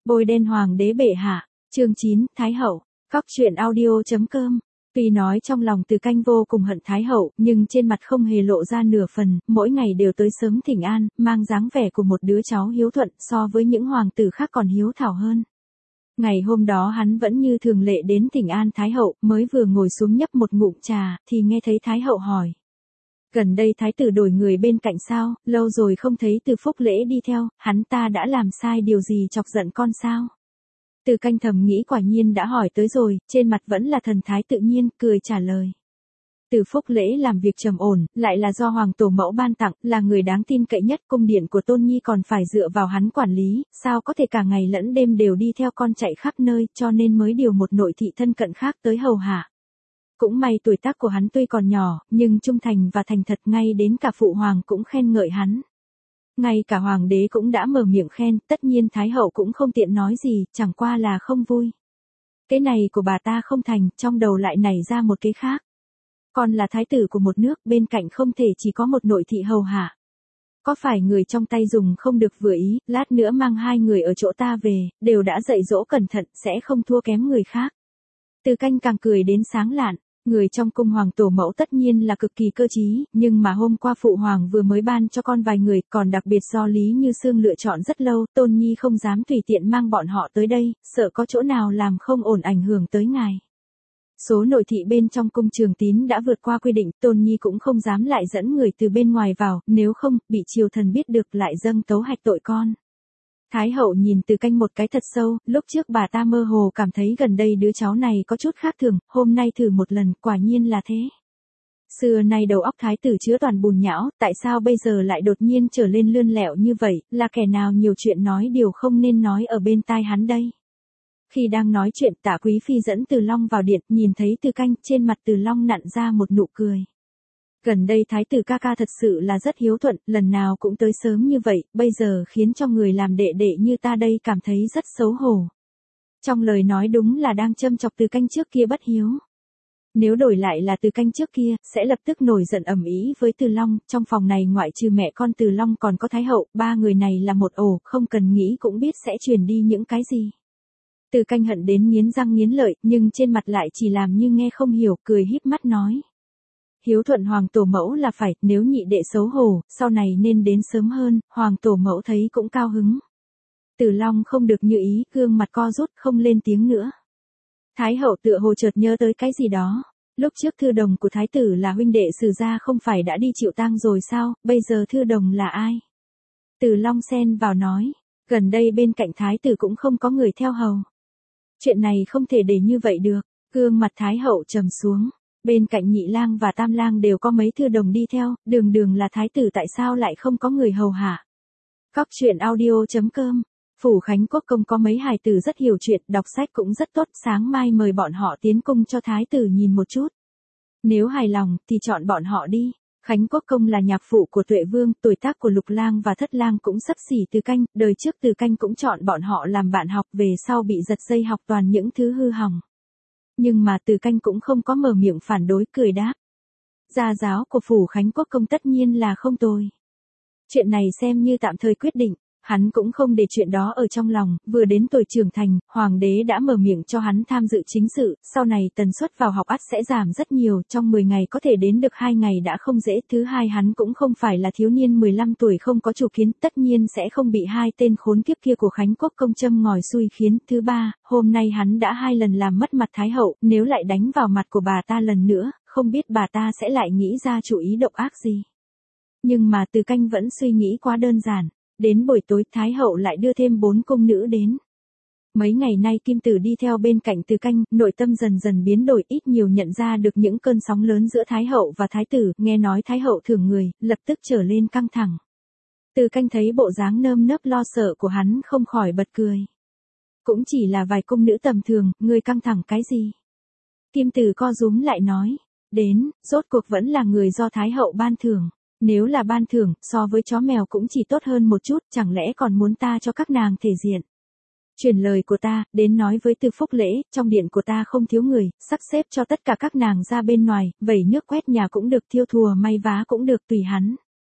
Bôi đen hoàng đế bệ hạ, chương 9, Thái hậu, Cóc truyện audio.com. Tuy nói trong lòng Từ Canh vô cùng hận Thái hậu, nhưng trên mặt không hề lộ ra nửa phần, mỗi ngày đều tới sớm thỉnh an, mang dáng vẻ của một đứa cháu hiếu thuận so với những hoàng tử khác còn hiếu thảo hơn. Ngày hôm đó hắn vẫn như thường lệ đến thỉnh an Thái hậu, mới vừa ngồi xuống nhấp một ngụm trà, thì nghe thấy Thái hậu hỏi. Gần đây Thái tử đổi người bên cạnh sao, lâu rồi không thấy Từ Phúc Lễ đi theo, hắn ta đã làm sai điều gì chọc giận con sao? Từ Canh thầm nghĩ quả nhiên đã hỏi tới rồi, trên mặt vẫn là thần thái tự nhiên, cười trả lời. Từ Phúc Lễ làm việc trầm ổn, lại là do Hoàng Tổ Mẫu ban tặng, là người đáng tin cậy nhất, cung điện của Tôn Nhi còn phải dựa vào hắn quản lý, sao có thể cả ngày lẫn đêm đều đi theo con chạy khắp nơi, cho nên mới điều một nội thị thân cận khác tới hầu hạ. Cũng may tuổi tác của hắn tuy còn nhỏ, nhưng trung thành và thành thật, ngay đến cả phụ hoàng cũng khen ngợi hắn. Ngay cả hoàng đế cũng đã mở miệng khen, tất nhiên Thái hậu cũng không tiện nói gì, chẳng qua là không vui. Cái này của bà ta không thành, trong đầu lại nảy ra một cái khác. Con là thái tử của một nước, bên cạnh không thể chỉ có một nội thị hầu hạ. Có phải người trong tay dùng không được vừa ý, lát nữa mang hai người ở chỗ ta về, đều đã dạy dỗ cẩn thận, sẽ không thua kém người khác. Từ Canh càng cười đến sáng lạn. Người trong cung Hoàng Tổ Mẫu tất nhiên là cực kỳ cơ trí, nhưng mà hôm qua phụ hoàng vừa mới ban cho con vài người, còn đặc biệt do Lý Như Sương lựa chọn rất lâu, Tôn Nhi không dám tùy tiện mang bọn họ tới đây, sợ có chỗ nào làm không ổn ảnh hưởng tới ngài. Số nội thị bên trong cung Trường Tín đã vượt qua quy định, Tôn Nhi cũng không dám lại dẫn người từ bên ngoài vào, nếu không, bị triều thần biết được lại dâng tấu hạch tội con. Thái hậu nhìn Từ Canh một cái thật sâu, lúc trước bà ta mơ hồ cảm thấy gần đây đứa cháu này có chút khác thường, hôm nay thử một lần, quả nhiên là thế. Xưa nay đầu óc thái tử chứa toàn bùn nhão, tại sao bây giờ lại đột nhiên trở lên lươn lẹo như vậy, là kẻ nào nhiều chuyện nói điều không nên nói ở bên tai hắn đây. Khi đang nói chuyện, Tạ Quý Phi dẫn Từ Long vào điện, nhìn thấy Từ Canh, trên mặt Từ Long nặn ra một nụ cười. Gần đây thái tử ca ca thật sự là rất hiếu thuận, lần nào cũng tới sớm như vậy, bây giờ khiến cho người làm đệ đệ như ta đây cảm thấy rất xấu hổ. Trong lời nói đúng là đang châm chọc Từ Canh trước kia bất hiếu. Nếu đổi lại là Từ Canh trước kia, sẽ lập tức nổi giận ầm ĩ với Từ Long, trong phòng này ngoại trừ mẹ con Từ Long còn có Thái hậu, ba người này là một ổ, không cần nghĩ cũng biết sẽ truyền đi những cái gì. Từ Canh hận đến nghiến răng nghiến lợi, nhưng trên mặt lại chỉ làm như nghe không hiểu, cười híp mắt nói. Hiếu thuận Hoàng Tổ Mẫu là phải, nếu nhị đệ xấu hổ, sau này nên đến sớm hơn, Hoàng Tổ Mẫu thấy cũng cao hứng. Từ Long không được như ý, gương mặt co rút, không lên tiếng nữa. Thái hậu tựa hồ chợt nhớ tới cái gì đó. Lúc trước thư đồng của thái tử là huynh đệ Sử gia không phải đã đi chịu tang rồi sao, bây giờ thư đồng là ai? Từ Long xen vào nói, gần đây bên cạnh thái tử cũng không có người theo hầu. Chuyện này không thể để như vậy được, gương mặt thái hậu trầm xuống. Bên cạnh nhị lang và tam lang đều có mấy thư đồng đi theo, đường đường là thái tử tại sao lại không có người hầu hạ. Cóc truyện audio.com. Phủ Khánh Quốc công có mấy hài tử rất hiểu chuyện, đọc sách cũng rất tốt, sáng mai mời bọn họ tiến cung cho thái tử nhìn một chút. Nếu hài lòng, thì chọn bọn họ đi. Khánh Quốc công là nhạc phụ của Tuệ Vương, tuổi tác của Lục lang và Thất lang cũng xấp xỉ Từ Canh, đời trước Từ Canh cũng chọn bọn họ làm bạn học, về sau bị giật dây học toàn những thứ hư hỏng. Nhưng mà Từ Canh cũng không có mở miệng phản đối, cười đáp. Gia giáo của Phủ Khánh Quốc công tất nhiên là không tồi. Chuyện này xem như tạm thời quyết định, hắn cũng không để chuyện đó ở trong lòng, vừa đến tuổi trưởng thành, hoàng đế đã mở miệng cho hắn tham dự chính sự, sau này tần suất vào học ắt sẽ giảm rất nhiều, trong 10 ngày có thể đến được 2 ngày đã không dễ. Thứ hai, hắn cũng không phải là thiếu niên 15 tuổi không có chủ kiến, tất nhiên sẽ không bị hai tên khốn kiếp kia của Khánh Quốc công châm ngòi xui khiến. Thứ ba, hôm nay hắn đã 2 lần làm mất mặt Thái hậu, nếu lại đánh vào mặt của bà ta lần nữa, không biết bà ta sẽ lại nghĩ ra chủ ý độc ác gì. Nhưng mà Từ Canh vẫn suy nghĩ quá đơn giản. Đến buổi tối, Thái hậu lại đưa thêm 4 cung nữ đến. Mấy ngày nay Kim Tử đi theo bên cạnh Từ Canh, nội tâm dần dần biến đổi, ít nhiều nhận ra được những cơn sóng lớn giữa Thái hậu và Thái tử, nghe nói Thái hậu thưởng người, lập tức trở lên căng thẳng. Từ Canh thấy bộ dáng nơm nớp lo sợ của hắn không khỏi bật cười. Cũng chỉ là vài cung nữ tầm thường, ngươi căng thẳng cái gì? Kim Tử co rúm lại nói, đến, rốt cuộc vẫn là người do Thái hậu ban thưởng. Nếu là ban thưởng, so với chó mèo cũng chỉ tốt hơn một chút, chẳng lẽ còn muốn ta cho các nàng thể diện. Truyền lời của ta, đến nói với Từ Phúc Lễ, trong điện của ta không thiếu người, sắp xếp cho tất cả các nàng ra bên ngoài, vẩy nước quét nhà cũng được, thiêu thùa may vá cũng được, tùy hắn.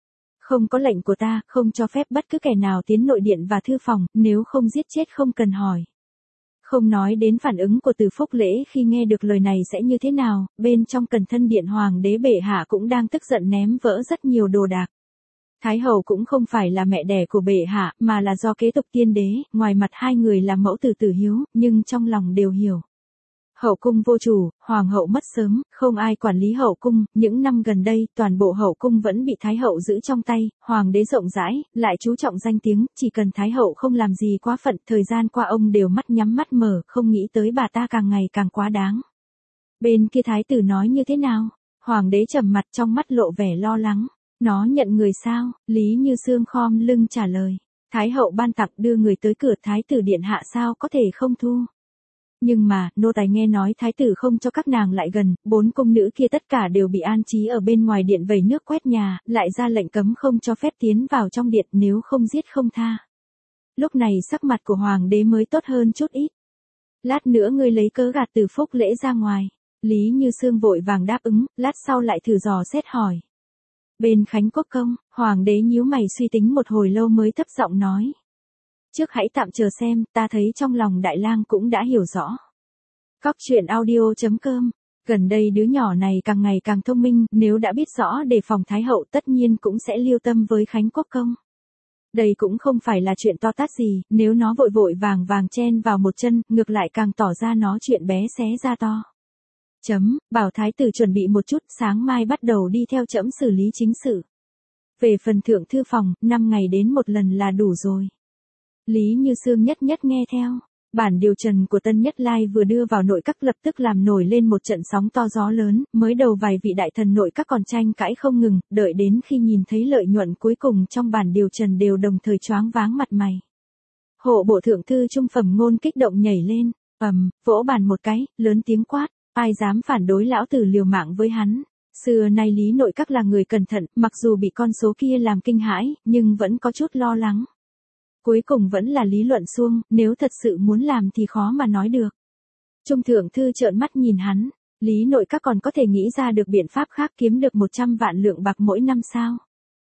Không có lệnh của ta, không cho phép bất cứ kẻ nào tiến nội điện và thư phòng, nếu không giết chết không cần hỏi. Không nói đến phản ứng của Từ Phúc Lễ khi nghe được lời này sẽ như thế nào, bên trong Cẩn Thân Điện Hoàng đế bệ hạ cũng đang tức giận ném vỡ rất nhiều đồ đạc. Thái hậu cũng không phải là mẹ đẻ của bệ hạ, mà là do kế tục tiên đế, ngoài mặt hai người là mẫu tử tử hiếu, nhưng trong lòng đều hiểu. Hậu cung vô chủ, hoàng hậu mất sớm, không ai quản lý hậu cung, những năm gần đây, toàn bộ hậu cung vẫn bị thái hậu giữ trong tay, hoàng đế rộng rãi, lại chú trọng danh tiếng, chỉ cần thái hậu không làm gì quá phận, thời gian qua ông đều mắt nhắm mắt mở, không nghĩ tới bà ta càng ngày càng quá đáng. Bên kia thái tử nói như thế nào? Hoàng đế trầm mặt trong mắt lộ vẻ lo lắng. Nó nhận người sao? Lý Như Sương khom lưng trả lời. Thái hậu ban tặng đưa người tới cửa thái tử điện hạ sao có thể không thu. Nhưng mà, nô tài nghe nói thái tử không cho các nàng lại gần, 4 cung nữ kia tất cả đều bị an trí ở bên ngoài điện vẩy nước quét nhà, lại ra lệnh cấm không cho phép tiến vào trong điện nếu không giết không tha. Lúc này sắc mặt của hoàng đế mới tốt hơn chút ít. Lát nữa ngươi lấy cớ gạt Từ Phúc Lễ ra ngoài. Lý Như Sương vội vàng đáp ứng, lát sau lại thử dò xét hỏi. Bên Khánh Quốc công, hoàng đế nhíu mày suy tính một hồi lâu mới thấp giọng nói. Trước hãy tạm chờ xem, ta thấy trong lòng đại lang cũng đã hiểu rõ. Cóc truyện audio.com. Gần đây đứa nhỏ này càng ngày càng thông minh, nếu đã biết rõ đề phòng thái hậu tất nhiên cũng sẽ lưu tâm với Khánh Quốc công. Đây cũng không phải là chuyện to tát gì, nếu nó vội vội vàng vàng chen vào một chân, ngược lại càng tỏ ra nó chuyện bé xé ra to. Bảo thái tử chuẩn bị một chút, sáng mai bắt đầu đi theo trẫm xử lý chính sự. Về phần thượng thư phòng, 5 ngày đến một lần là đủ rồi. Lý Như Sương nhất nhất nghe theo. Bản điều trần của Tân Nhất Lai vừa đưa vào nội các lập tức làm nổi lên một trận sóng to gió lớn, mới đầu vài vị đại thần nội các còn tranh cãi không ngừng, đợi đến khi nhìn thấy lợi nhuận cuối cùng trong bản điều trần đều đồng thời choáng váng mặt mày. Hộ bộ thượng thư trung phẩm Ngôn kích động nhảy lên, vỗ bàn một cái, lớn tiếng quát, ai dám phản đối lão tử liều mạng với hắn. Xưa nay Lý nội các là người cẩn thận, mặc dù bị con số kia làm kinh hãi, nhưng vẫn có chút lo lắng. Cuối cùng vẫn là lý luận suông, nếu thật sự muốn làm thì khó mà nói được. Trung thượng thư trợn mắt nhìn hắn, Lý nội các còn có thể nghĩ ra được biện pháp khác kiếm được 100 vạn lượng bạc mỗi năm sao?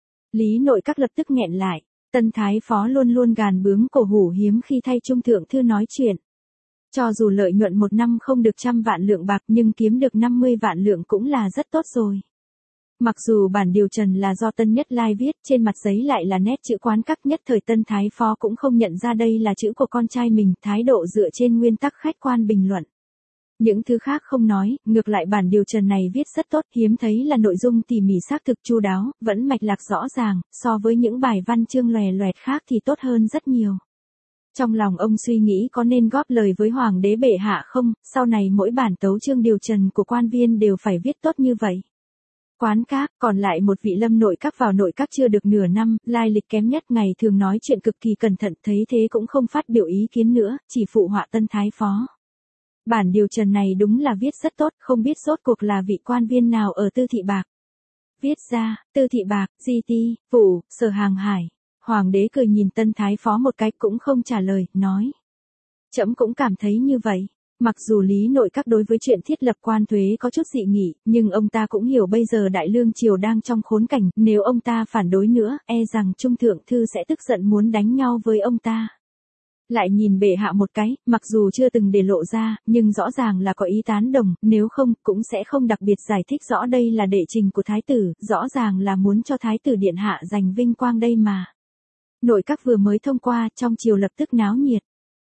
Lý nội các lập tức nghẹn lại, Tân Thái Phó luôn luôn gàn bướng cổ hủ hiếm khi thay Trung thượng thư nói chuyện. Cho dù lợi nhuận một năm không được 100 vạn lượng bạc nhưng kiếm được 50 vạn lượng cũng là rất tốt rồi. Mặc dù bản điều trần là do Tân Nhất Lai viết, trên mặt giấy lại là nét chữ quán các nhất thời Tân Thái Phó cũng không nhận ra đây là chữ của con trai mình, thái độ dựa trên nguyên tắc khách quan bình luận. Những thứ khác không nói, ngược lại bản điều trần này viết rất tốt, hiếm thấy là nội dung tỉ mỉ xác thực chu đáo, vẫn mạch lạc rõ ràng, so với những bài văn chương lòe loẹt khác thì tốt hơn rất nhiều. Trong lòng ông suy nghĩ có nên góp lời với hoàng đế bệ hạ không, sau này mỗi bản tấu chương điều trần của quan viên đều phải viết tốt như vậy. Quán các, còn lại một vị Lâm nội các vào nội các chưa được nửa năm, lai lịch kém nhất, ngày thường nói chuyện cực kỳ cẩn thận, thấy thế cũng không phát biểu ý kiến nữa, chỉ phụ họa Tân Thái Phó. Bản điều trần này đúng là viết rất tốt, không biết rốt cuộc là vị quan viên nào ở Tư Thị Bạc. Viết ra, Tư Thị Bạc, GT, Vụ, Sở Hàng Hải. Hoàng đế cười nhìn Tân Thái Phó một cái cũng không trả lời, nói. Trẫm cũng cảm thấy như vậy. Mặc dù Lý nội các đối với chuyện thiết lập quan thuế có chút dị nghị, nhưng ông ta cũng hiểu bây giờ Đại Lương triều đang trong khốn cảnh, nếu ông ta phản đối nữa, e rằng Trung thượng thư sẽ tức giận muốn đánh nhau với ông ta. Lại nhìn bệ hạ một cái, mặc dù chưa từng để lộ ra, nhưng rõ ràng là có ý tán đồng, nếu không, cũng sẽ không đặc biệt giải thích rõ đây là đệ trình của thái tử, rõ ràng là muốn cho thái tử điện hạ giành vinh quang đây mà. Nội các vừa mới thông qua, trong triều lập tức náo nhiệt.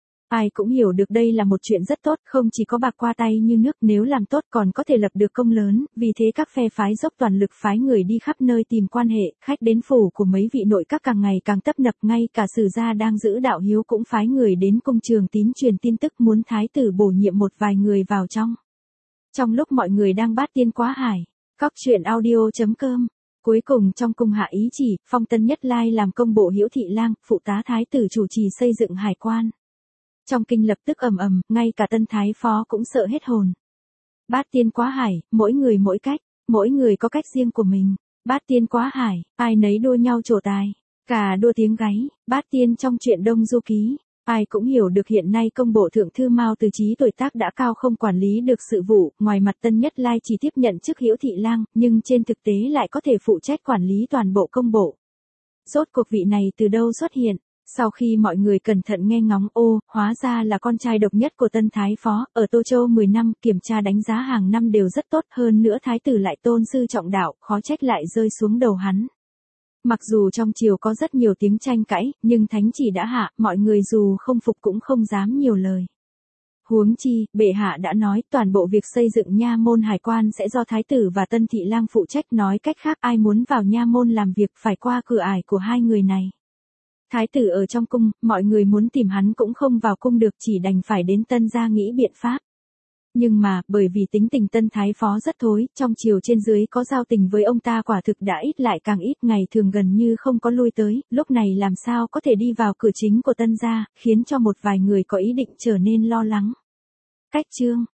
Ai cũng hiểu được đây là một chuyện rất tốt, không chỉ có bạc qua tay như nước, nếu làm tốt còn có thể lập được công lớn, vì thế các phe phái dốc toàn lực phái người đi khắp nơi tìm quan hệ, khách đến phủ của mấy vị nội các càng ngày càng tấp nập, ngay cả sử gia đang giữ đạo hiếu cũng phái người đến cung Trường Tín truyền tin tức muốn thái tử bổ nhiệm một vài người vào trong. Trong lúc mọi người đang bát tiên quá hải, cóc truyện audio.com. Cuối cùng trong cung hạ ý chỉ, phong Tân Nhất Lai làm công bộ Hiễu Thị Lang, phụ tá thái tử chủ trì xây dựng hải quan. Trong kinh lập tức ầm ầm, ngay cả Tân Thái Phó cũng sợ hết hồn. Bát tiên quá hải, mỗi người mỗi cách, mỗi người có cách riêng của mình. Bát tiên quá hải, ai nấy đua nhau trổ tài, cả đua tiếng gáy. Bát tiên trong truyện Đông Du Ký, ai cũng hiểu được hiện nay công bộ thượng thư Mao Từ Chí tuổi tác đã cao không quản lý được sự vụ, ngoài mặt Tân Nhất Lai chỉ tiếp nhận chức Hiễu Thị Lang, nhưng trên thực tế lại có thể phụ trách quản lý toàn bộ công bộ. Rốt cuộc vị này từ đâu xuất hiện? Sau khi mọi người cẩn thận nghe ngóng, hóa ra là con trai độc nhất của tân thái phó, ở Tô Châu 10 năm, kiểm tra đánh giá hàng năm đều rất tốt, hơn nữa thái tử lại tôn sư trọng đạo, khó trách lại rơi xuống đầu hắn. Mặc dù trong triều có rất nhiều tiếng tranh cãi, nhưng thánh chỉ đã hạ, mọi người dù không phục cũng không dám nhiều lời. Huống chi, bệ hạ đã nói, toàn bộ việc xây dựng nha môn hải quan sẽ do thái tử và tân thị lang phụ trách, nói cách khác ai muốn vào nha môn làm việc phải qua cửa ải của hai người này. Thái tử ở trong cung, mọi người muốn tìm hắn cũng không vào cung được, chỉ đành phải đến tân gia nghĩ biện pháp. Nhưng mà, bởi vì tính tình tân thái phó rất thối, trong triều trên dưới có giao tình với ông ta quả thực đã ít lại càng ít, ngày thường gần như không có lui tới, lúc này làm sao có thể đi vào cửa chính của tân gia, khiến cho một vài người có ý định trở nên lo lắng. Cách chương